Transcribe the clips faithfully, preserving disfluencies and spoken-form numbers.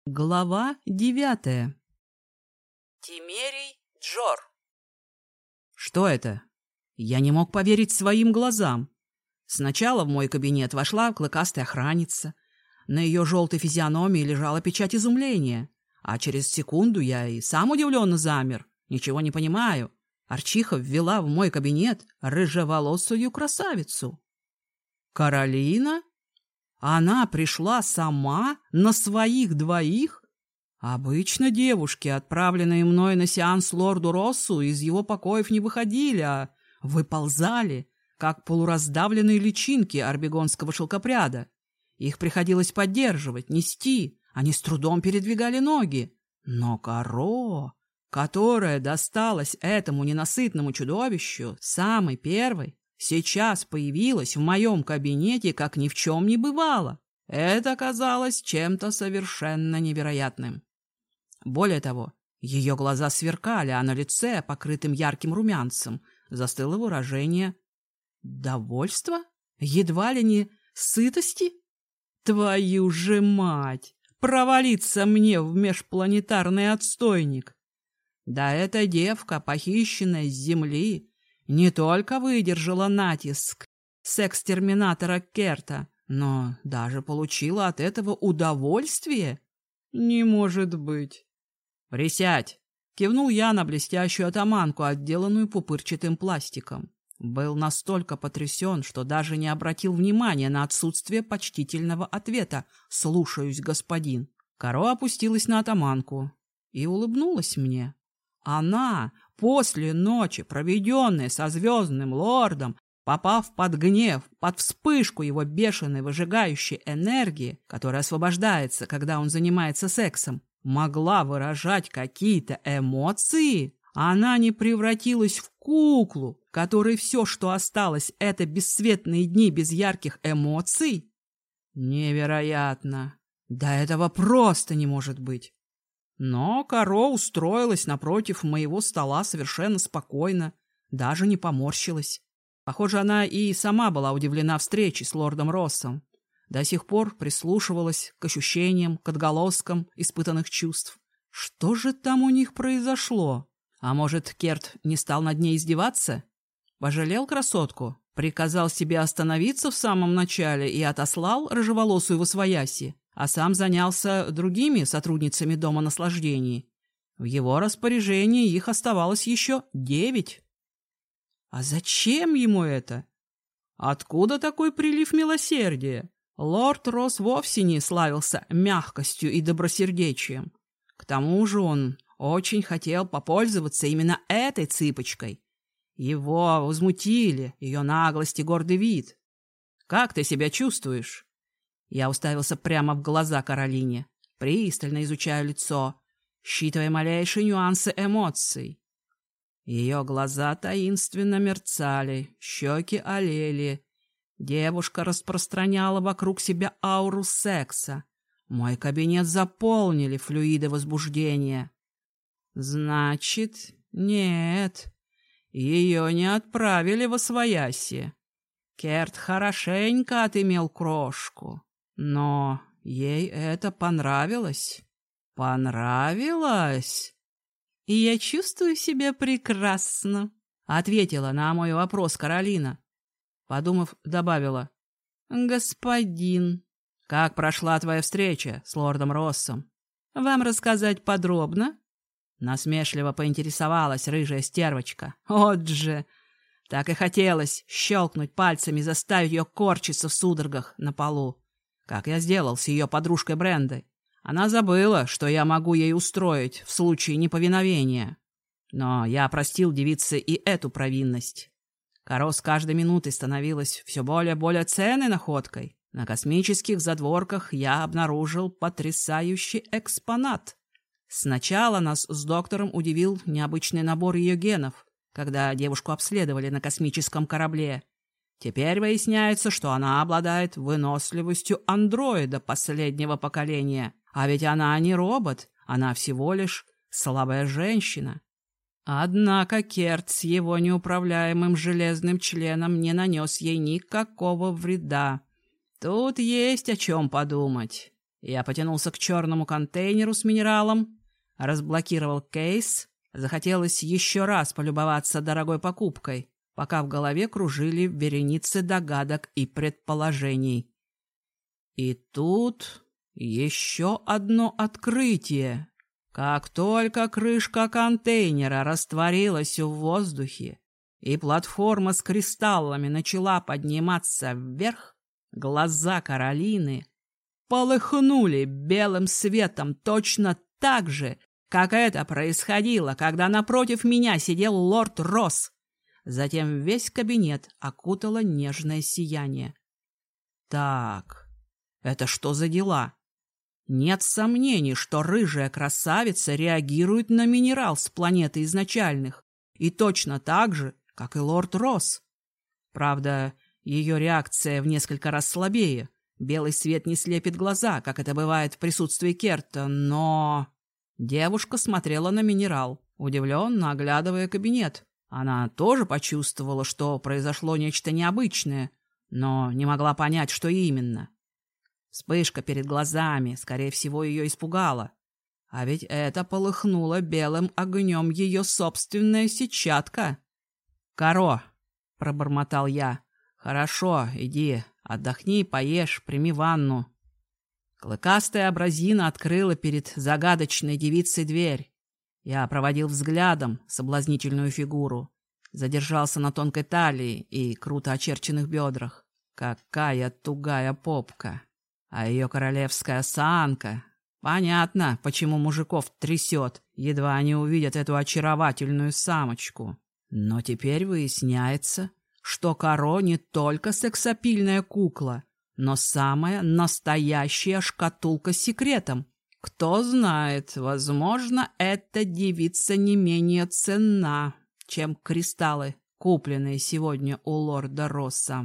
Глава девятая. Тимерий Джор. Что это? Я не мог поверить своим глазам. Сначала в мой кабинет вошла клыкастая охранница. На ее желтой физиономии лежала печать изумления. А через секунду я и сам удивленно замер. Ничего не понимаю. Арчиха ввела в мой кабинет рыжеволосую красавицу. Каролина? Она пришла сама на своих двоих? Обычно девушки, отправленные мной на сеанс лорду Россу, из его покоев не выходили, а выползали, как полураздавленные личинки арбегонского шелкопряда. Их приходилось поддерживать, нести, они с трудом передвигали ноги. Но Каро, которая досталась этому ненасытному чудовищу, самой первой, сейчас появилась в моем кабинете, как ни в чем не бывало. Это оказалось чем-то совершенно невероятным. Более того, ее глаза сверкали, а на лице, покрытым ярким румянцем, застыло выражение довольства, едва ли не сытости. Твою же мать! Провалиться мне в межпланетарный отстойник! Да эта девка, похищенная с Земли, не только выдержала натиск секс-терминатора Керта, но даже получила от этого удовольствие? Не может быть. «Присядь!» — кивнул я на блестящую атаманку, отделанную пупырчатым пластиком. Был настолько потрясен, что даже не обратил внимания на отсутствие почтительного ответа «Слушаюсь, господин». Каро опустилась на атаманку и улыбнулась мне. Она, после ночи, проведенной со звездным лордом, попав под гнев, под вспышку его бешеной выжигающей энергии, которая освобождается, когда он занимается сексом, могла выражать какие-то эмоции? Она не превратилась в куклу, которой все, что осталось, это бесцветные дни без ярких эмоций? Невероятно! Да этого просто не может быть! Но Каро устроилась напротив моего стола совершенно спокойно, даже не поморщилась. Похоже, она и сама была удивлена встречей с лордом Россом. До сих пор прислушивалась к ощущениям, к отголоскам испытанных чувств. Что же там у них произошло? А может, Керт не стал над ней издеваться? Пожалел красотку? Приказал себе остановиться в самом начале и отослал рыжеволосую восвояси, а сам занялся другими сотрудницами Дома наслаждений. В его распоряжении их оставалось еще девять. А зачем ему это? Откуда такой прилив милосердия? Лорд Росс вовсе не славился мягкостью и добросердечием. К тому же он очень хотел попользоваться именно этой цыпочкой. Его возмутили ее наглость и гордый вид. «Как ты себя чувствуешь?» Я уставился прямо в глаза Каролине, пристально изучая лицо, считывая малейшие нюансы эмоций. Ее глаза таинственно мерцали, щеки олели. Девушка распространяла вокруг себя ауру секса. Мой кабинет заполнили флюиды возбуждения. Значит, нет, ее не отправили восвояси. Керт хорошенько отымел крошку, но ей это понравилось. Понравилось? И я чувствую себя прекрасно, ответила на мой вопрос Каролина. Подумав, добавила: господин, как прошла твоя встреча с лордом Россом? Вам рассказать подробно? Насмешливо поинтересовалась рыжая стервочка. Вот же! Так и хотелось щелкнуть пальцами и заставить ее корчиться в судорогах на полу, как я сделал с ее подружкой Брендой. Она забыла, что я могу ей устроить в случае неповиновения. Но я простил девице и эту провинность. Каро с каждой минутой становилась все более и более ценной находкой. На космических задворках я обнаружил потрясающий экспонат. Сначала нас с доктором удивил необычный набор ее генов, когда девушку обследовали на космическом корабле. Теперь выясняется, что она обладает выносливостью андроида последнего поколения. А ведь она не робот, она всего лишь слабая женщина. Однако Керт с его неуправляемым железным членом не нанес ей никакого вреда. Тут есть о чем подумать. Я потянулся к черному контейнеру с минералом, разблокировал кейс. Захотелось еще раз полюбоваться дорогой покупкой, пока в голове кружили вереницы догадок и предположений. И тут еще одно открытие. Как только крышка контейнера растворилась в воздухе и платформа с кристаллами начала подниматься вверх, глаза Каролины полыхнули белым светом точно так же, как это происходило, когда напротив меня сидел лорд Росс. Затем весь кабинет окутало нежное сияние. Так, это что за дела? Нет сомнений, что рыжая красавица реагирует на минерал с планеты изначальных, и точно так же, как и лорд Росс. Правда, ее реакция в несколько раз слабее. Белый свет не слепит глаза, как это бывает в присутствии Керта, но... Девушка смотрела на минерал, удивленно оглядывая кабинет. Она тоже почувствовала, что произошло нечто необычное, но не могла понять, что именно. Вспышка перед глазами, скорее всего, ее испугала. А ведь это полыхнуло белым огнем ее собственная сетчатка. «Каро!» — пробормотал я. «Хорошо, иди, отдохни, поешь, прими ванну». Клыкастая абразина открыла перед загадочной девицей дверь. Я проводил взглядом соблазнительную фигуру, задержался на тонкой талии и круто очерченных бедрах. Какая тугая попка! А ее королевская осанка... Понятно, почему мужиков трясет, едва они увидят эту очаровательную самочку. Но теперь выясняется, что Каро не только сексапильная кукла, но самая настоящая шкатулка с секретом. Кто знает, возможно, эта девица не менее ценна, чем кристаллы, купленные сегодня у лорда Росса.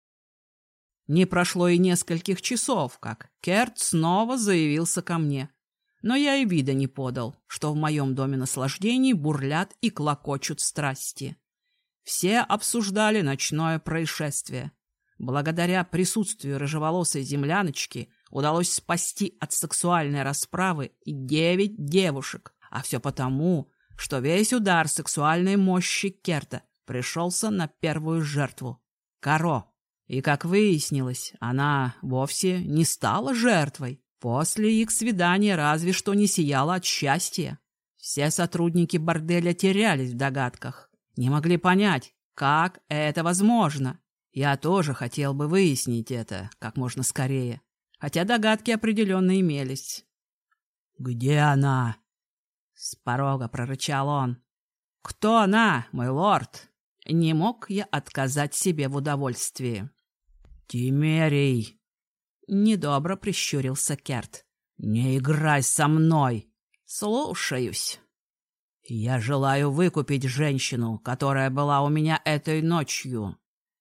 Не прошло и нескольких часов, как Керт снова заявился ко мне. Но я и вида не подал, что в моем доме наслаждений бурлят и клокочут страсти. Все обсуждали ночное происшествие. Благодаря присутствию рыжеволосой земляночки удалось спасти от сексуальной расправы девять девушек, а все потому, что весь удар сексуальной мощи Керта пришелся на первую жертву — Каро. И, как выяснилось, она вовсе не стала жертвой. После их свидания разве что не сияла от счастья. Все сотрудники борделя терялись в догадках, не могли понять, как это возможно. Я тоже хотел бы выяснить это как можно скорее, хотя догадки определенно имелись. «Где она?» — с порога прорычал он. «Кто она, мой лорд?» Не мог я отказать себе в удовольствии. «Тимерий!» — недобро прищурился Керт. «Не играй со мной!» «Слушаюсь!» «Я желаю выкупить женщину, которая была у меня этой ночью».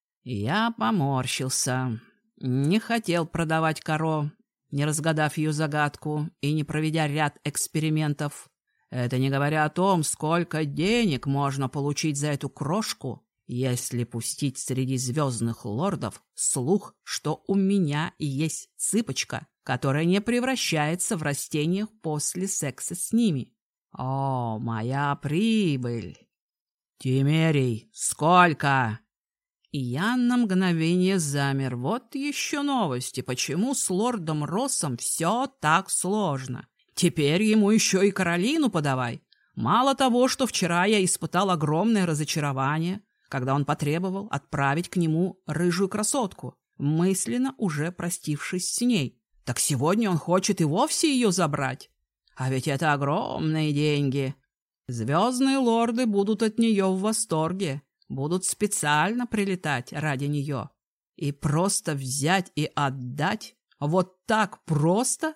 Я поморщился. Не хотел продавать Каро, не разгадав ее загадку и не проведя ряд экспериментов. Это не говоря о том, сколько денег можно получить за эту крошку, если пустить среди звездных лордов слух, что у меня есть цыпочка, которая не превращается в растениях после секса с ними. О, моя прибыль! «Тимерий, сколько?» И я на мгновение замер. Вот еще новости. Почему с лордом Россом все так сложно? Теперь ему еще и Каролину подавай. Мало того, что вчера я испытал огромное разочарование, когда он потребовал отправить к нему рыжую красотку, мысленно уже простившись с ней, так сегодня он хочет и вовсе ее забрать. А ведь это огромные деньги. Звездные лорды будут от нее в восторге, будут специально прилетать ради нее. И просто взять и отдать? Вот так просто?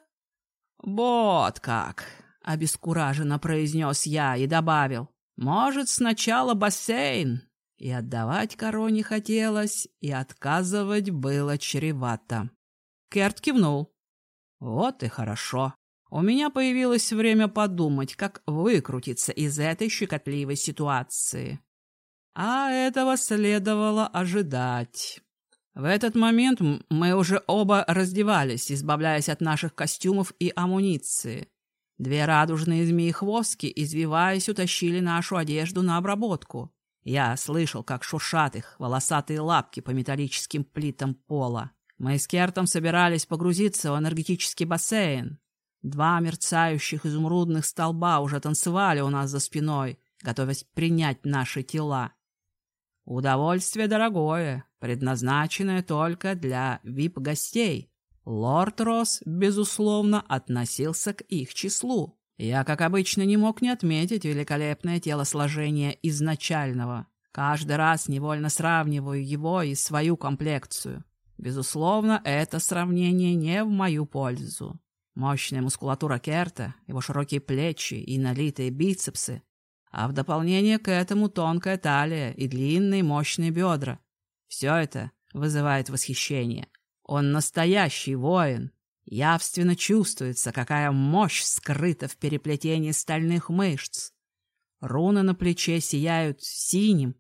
Вот как, обескураженно произнес я и добавил. Может, сначала бассейн? И отдавать Каро не хотелось, и отказывать было чревато. Керт кивнул. Вот и хорошо. У меня появилось время подумать, как выкрутиться из этой щекотливой ситуации. А этого следовало ожидать. В этот момент мы уже оба раздевались, избавляясь от наших костюмов и амуниции. Две радужные змеи-хвостки, извиваясь, утащили нашу одежду на обработку. Я слышал, как шуршат их волосатые лапки по металлическим плитам пола. Мы с Кертом собирались погрузиться в энергетический бассейн. Два мерцающих изумрудных столба уже танцевали у нас за спиной, готовясь принять наши тела. Удовольствие дорогое, предназначенное только для ви ай пи-гостей. Лорд Росс, безусловно, относился к их числу. Я, как обычно, не мог не отметить великолепное телосложение изначального. Каждый раз невольно сравниваю его и свою комплекцию. Безусловно, это сравнение не в мою пользу. Мощная мускулатура Керта, его широкие плечи и налитые бицепсы, а в дополнение к этому тонкая талия и длинные мощные бедра. Все это вызывает восхищение. Он настоящий воин. Явственно чувствуется, какая мощь скрыта в переплетении стальных мышц. Руны на плече сияют синим,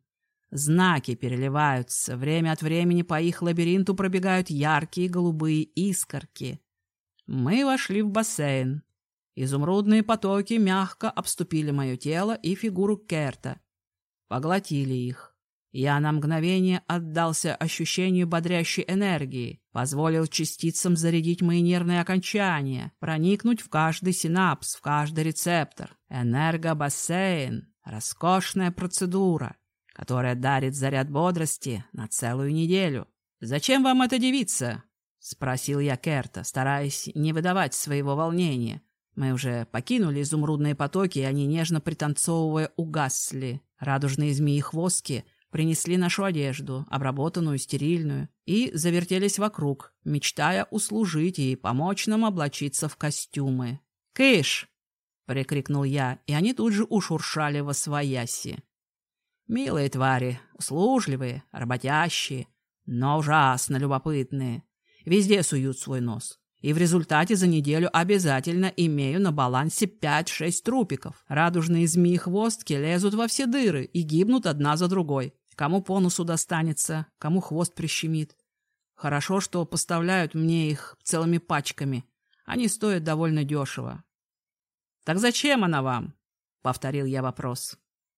знаки переливаются, время от времени по их лабиринту пробегают яркие голубые искорки. Мы вошли в бассейн. Изумрудные потоки мягко обступили мое тело и фигуру Керта. Поглотили их. Я на мгновение отдался ощущению бодрящей энергии, позволил частицам зарядить мои нервные окончания, проникнуть в каждый синапс, в каждый рецептор. Энергобассейн — роскошная процедура, которая дарит заряд бодрости на целую неделю. «Зачем вам эта девица?» — спросил я Керта, стараясь не выдавать своего волнения. Мы уже покинули изумрудные потоки, и они, нежно пританцовывая, угасли. Радужные змеи-хвостки принесли нашу одежду, обработанную, стерильную, и завертелись вокруг, мечтая услужить и помочь нам облачиться в костюмы. «Кыш!» — прикрикнул я, и они тут же ушуршали восвояси. Милые твари, услужливые, работящие, но ужасно любопытные. Везде суют свой нос. И в результате за неделю обязательно имею на балансе пять-шесть трупиков. Радужные змеи-хвостки лезут во все дыры и гибнут одна за другой. Кому по носу достанется, кому хвост прищемит. Хорошо, что поставляют мне их целыми пачками. Они стоят довольно дешево. «Так зачем она вам?» — повторил я вопрос.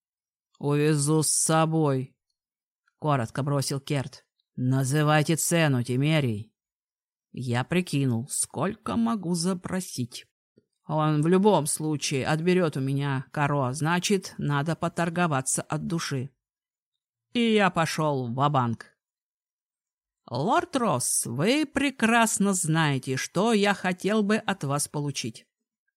«Увезу с собой», — коротко бросил Керт. «Называйте цену, Тимерий». Я прикинул, сколько могу запросить. Он в любом случае отберет у меня коро, значит, надо поторговаться от души. И я пошел ва-банк. «Лорд Росс, вы прекрасно знаете, что я хотел бы от вас получить».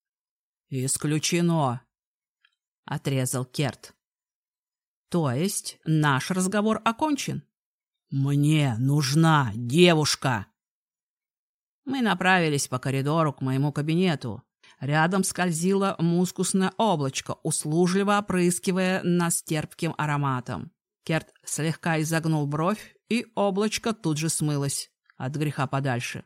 «Исключено», — отрезал Керт. «То есть наш разговор окончен?» «Мне нужна девушка». Мы направились по коридору к моему кабинету. Рядом скользило мускусное облачко, услужливо опрыскивая нас терпким ароматом. Керт слегка изогнул бровь, и облачко тут же смылось от греха подальше.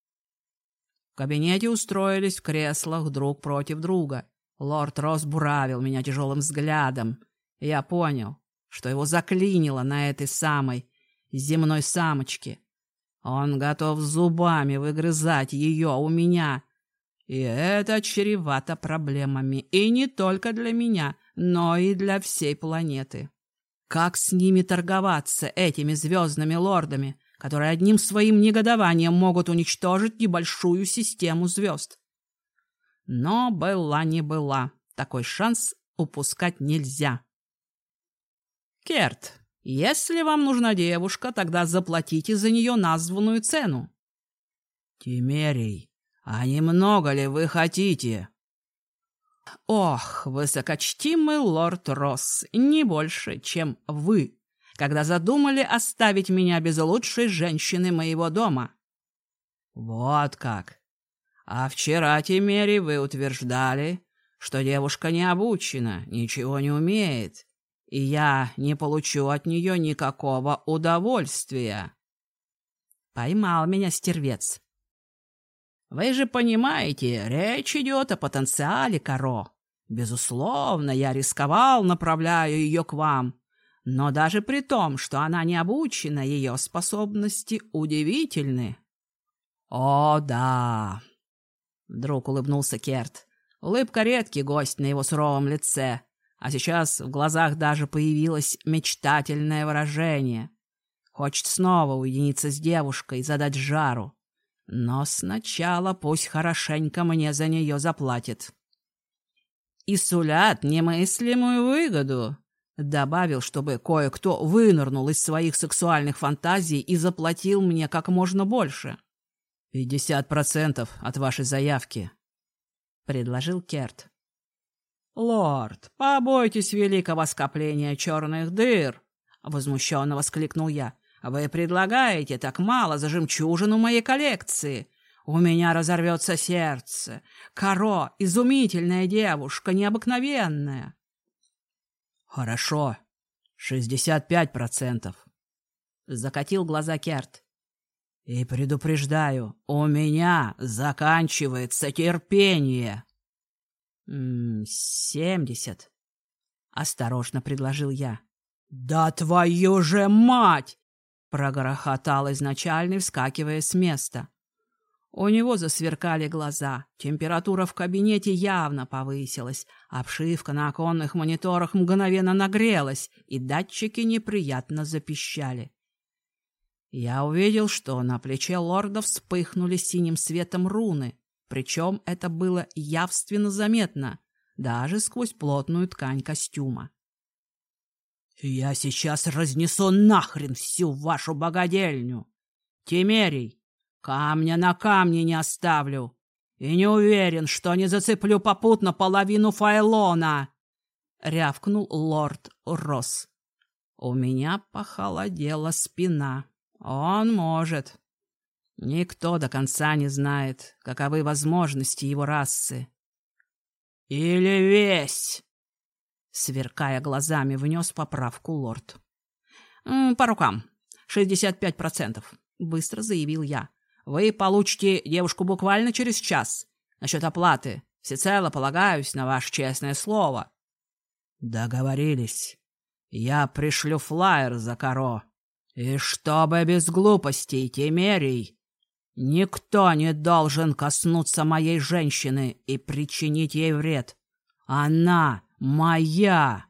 В кабинете устроились в креслах друг против друга. Лорд Росс буравил меня тяжелым взглядом. Я понял, что его заклинило на этой самой земной самочке. Он готов зубами выгрызать ее у меня. И это чревато проблемами. И не только для меня, но и для всей планеты. Как с ними торговаться, этими звездными лордами, которые одним своим негодованием могут уничтожить небольшую систему звезд? Но была не была. Такой шанс упускать нельзя. Керт, если вам нужна девушка, тогда заплатите за нее названную цену. Тимерий, а немного ли вы хотите? Ох, высокочтимый лорд Росс, не больше, чем вы, когда задумали оставить меня без лучшей женщины моего дома. Вот как. А вчера, Тимерий, вы утверждали, что девушка не обучена, ничего не умеет, и я не получу от нее никакого удовольствия. Поймал меня стервец. Вы же понимаете, речь идет о потенциале коро. Безусловно, я рисковал, направляя ее к вам. Но даже при том, что она не обучена, ее способности удивительны. «О, да!» — вдруг улыбнулся Керт. Улыбка — редкий гость на его суровом лице, а сейчас в глазах даже появилось мечтательное выражение. Хочет снова уединиться с девушкой и задать жару. Но сначала пусть хорошенько мне за нее заплатит. «И сулят немыслимую выгоду», — добавил, чтобы кое-кто вынырнул из своих сексуальных фантазий и заплатил мне как можно больше. «Пятьдесят процентов от вашей заявки», — предложил Керт. «Лорд, побойтесь великого скопления черных дыр!» — возмущенно воскликнул я. «Вы предлагаете так мало за жемчужину моей коллекции. У меня разорвется сердце. Каро — изумительная девушка, необыкновенная». «Хорошо, шестьдесят пять процентов», — закатил глаза Керт. «И предупреждаю, у меня заканчивается терпение». «Семьдесят», — осторожно предложил я. «Да твою же мать!» — прогрохотал изначальный, вскакивая с места. У него засверкали глаза, температура в кабинете явно повысилась, обшивка на оконных мониторах мгновенно нагрелась, и датчики неприятно запищали. Я увидел, что на плече лорда вспыхнули синим светом руны, причем это было явственно заметно, даже сквозь плотную ткань костюма. «Я сейчас разнесу нахрен всю вашу богадельню! Тимерий, камня на камне не оставлю, и не уверен, что не зацеплю попутно половину Файлона!» — рявкнул лорд Росс. У меня похолодела спина. Он может. Никто до конца не знает, каковы возможности его расы. «Или весь!» — сверкая глазами, внес поправку лорд. «По рукам. шестьдесят пять процентов», — быстро заявил я. «Вы получите девушку буквально через час. Насчет оплаты всецело полагаюсь на ваше честное слово». «Договорились. Я пришлю флаер за Каро. И чтобы без глупостей, Тимерий, никто не должен коснуться моей женщины и причинить ей вред. Она моя!»